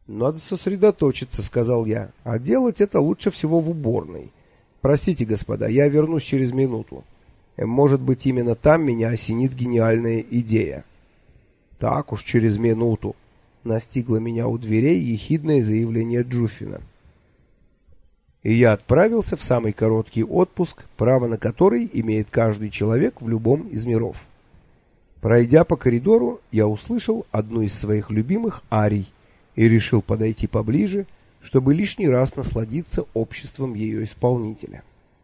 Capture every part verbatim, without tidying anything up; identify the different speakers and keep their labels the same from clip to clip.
Speaker 1: «Надо сосредоточиться», — сказал я, — «а делать это лучше всего в уборной. Простите, господа, я вернусь через минуту. Может быть, именно там меня осенит гениальная идея». «Так уж, через минуту», — настигло меня у дверей ехидное заявление Джуффина. И я отправился в самый короткий отпуск, право на который имеет каждый человек в любом из миров. Пройдя по коридору, я услышал одну из своих любимых арий и решил подойти поближе, чтобы лишний раз насладиться обществом ее исполнителя.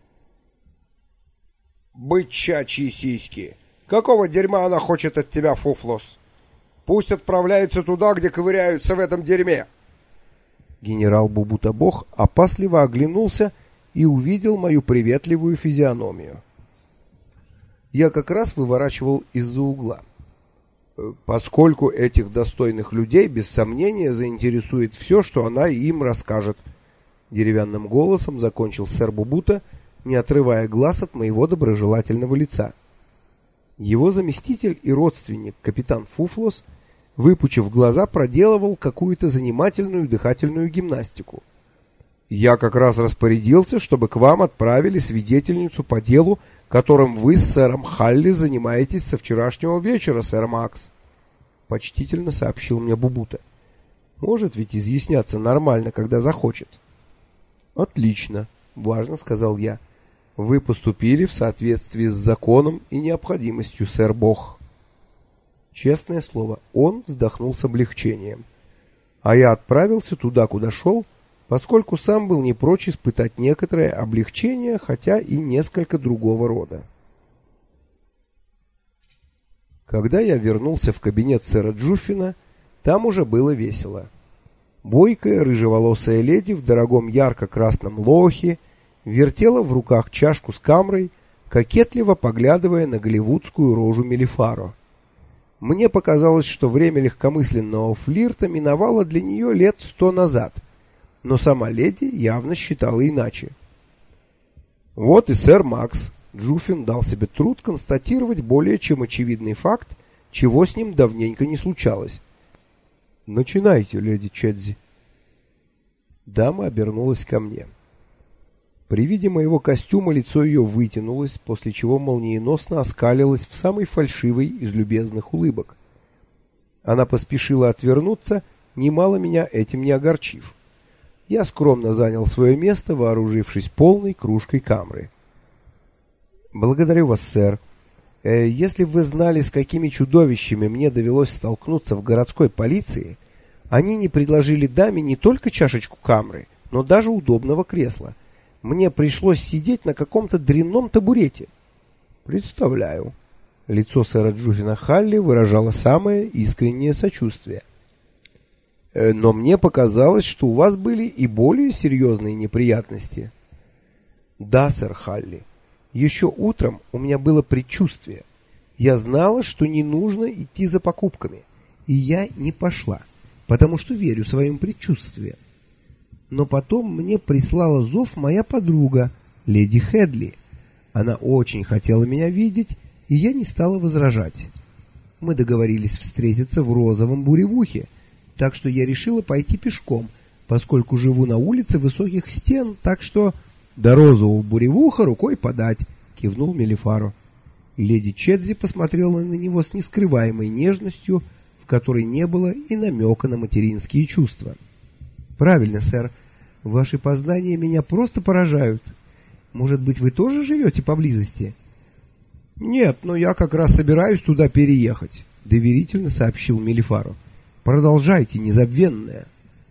Speaker 2: «Бычачьи сиськи! Какого дерьма она хочет от тебя, Фуфлос? Пусть отправляется туда, где ковыряются в этом дерьме!»
Speaker 1: Генерал Бубута-Бог опасливо оглянулся и увидел мою приветливую физиономию. Я как раз выворачивал из-за угла. «Поскольку этих достойных людей без сомнения заинтересует все, что она им расскажет», — деревянным голосом закончил сэр Бубута, не отрывая глаз от моего доброжелательного лица. Его заместитель и родственник, капитан Фуфлос, выпучив глаза, проделывал какую-то занимательную дыхательную гимнастику. «Я как раз распорядился, чтобы к вам отправили свидетельницу по делу, которым вы с сэром Халли занимаетесь со вчерашнего вечера, сэр Макс», — почтительно сообщил мне Бубута. «Может ведь изъясняться нормально, когда захочет». «Отлично», — важно сказал я. «Вы поступили в соответствии с законом и необходимостью, сэр Бог». Честное слово, он вздохнул с облегчением. А я отправился туда, куда шел, поскольку сам был не прочь испытать некоторое облегчение, хотя и несколько другого рода. Когда я вернулся в кабинет сэра Джуффина, там уже было весело. Бойкая рыжеволосая леди в дорогом ярко-красном лохе вертела в руках чашку с камрой, кокетливо поглядывая на голливудскую рожу Мелифаро. Мне показалось, что время легкомысленного флирта миновало для нее лет сто назад, но сама леди явно считала иначе. Вот и сэр Макс. Джуффин дал себе труд констатировать более чем очевидный факт, чего с ним давненько не случалось. «Начинайте, леди Чедзи». Дама обернулась ко мне. При виде моего костюма лицо ее вытянулось, после чего молниеносно оскалилось в самой фальшивой из любезных улыбок. Она поспешила отвернуться, немало меня этим не огорчив. Я скромно занял свое место, вооружившись полной кружкой камры. «Благодарю вас, сэр. Э, если бы вы знали, с какими чудовищами мне довелось столкнуться в городской полиции, они не предложили даме не только чашечку камры, но даже удобного кресла. Мне пришлось сидеть на каком-то дрянном табурете». «Представляю». Лицо сэра Джуффина Халли выражало самое искреннее сочувствие. «Э, «Но мне показалось, что у вас были и более серьезные неприятности». «Да, сэр Халли. Еще утром у меня было предчувствие. Я знала, что не нужно идти за покупками, и я не пошла, потому что верю своим предчувствиям. Но потом мне прислала зов моя подруга, леди Хедли. Она очень хотела меня видеть, и я не стала возражать. Мы договорились встретиться в Розовом Буревухе, так что я решила пойти пешком, поскольку живу на улице высоких стен, так что... «До Розового Буревуха рукой подать», — кивнул Мелифаро. Леди Чедзи посмотрела на него с нескрываемой нежностью, в которой не было и намека на материнские чувства. «Правильно, сэр. Ваши познания меня просто поражают. Может быть, вы тоже живете поблизости?» «Нет, но я как раз собираюсь туда переехать», — доверительно сообщил Мелифаро. «Продолжайте, незабвенная».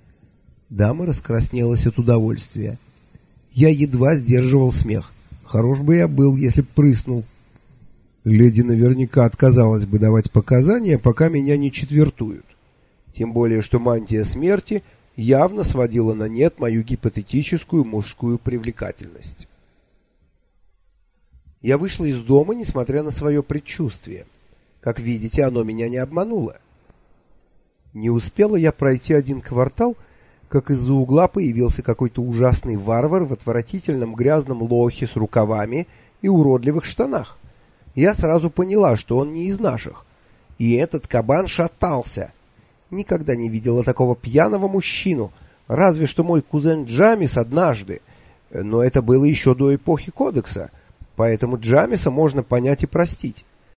Speaker 1: Дама раскраснелась от удовольствия. Я едва сдерживал смех. Хорош бы я был, если б прыснул. Леди наверняка отказалась бы давать показания, пока меня не четвертуют. Тем более, что мантия смерти явно сводила на нет мою гипотетическую мужскую привлекательность. Я вышла из дома, несмотря на свое предчувствие. Как видите, оно меня не обмануло. Не успела я пройти один квартал, как из-за угла появился какой-то ужасный варвар в отвратительном грязном лохе с рукавами и уродливых штанах. Я сразу поняла, что он не из наших. И этот кабан шатался. никогда не видела такого пьяного мужчину, разве что мой кузен Джамис однажды. Но это было еще до эпохи Кодекса, поэтому Джамиса можно понять и простить.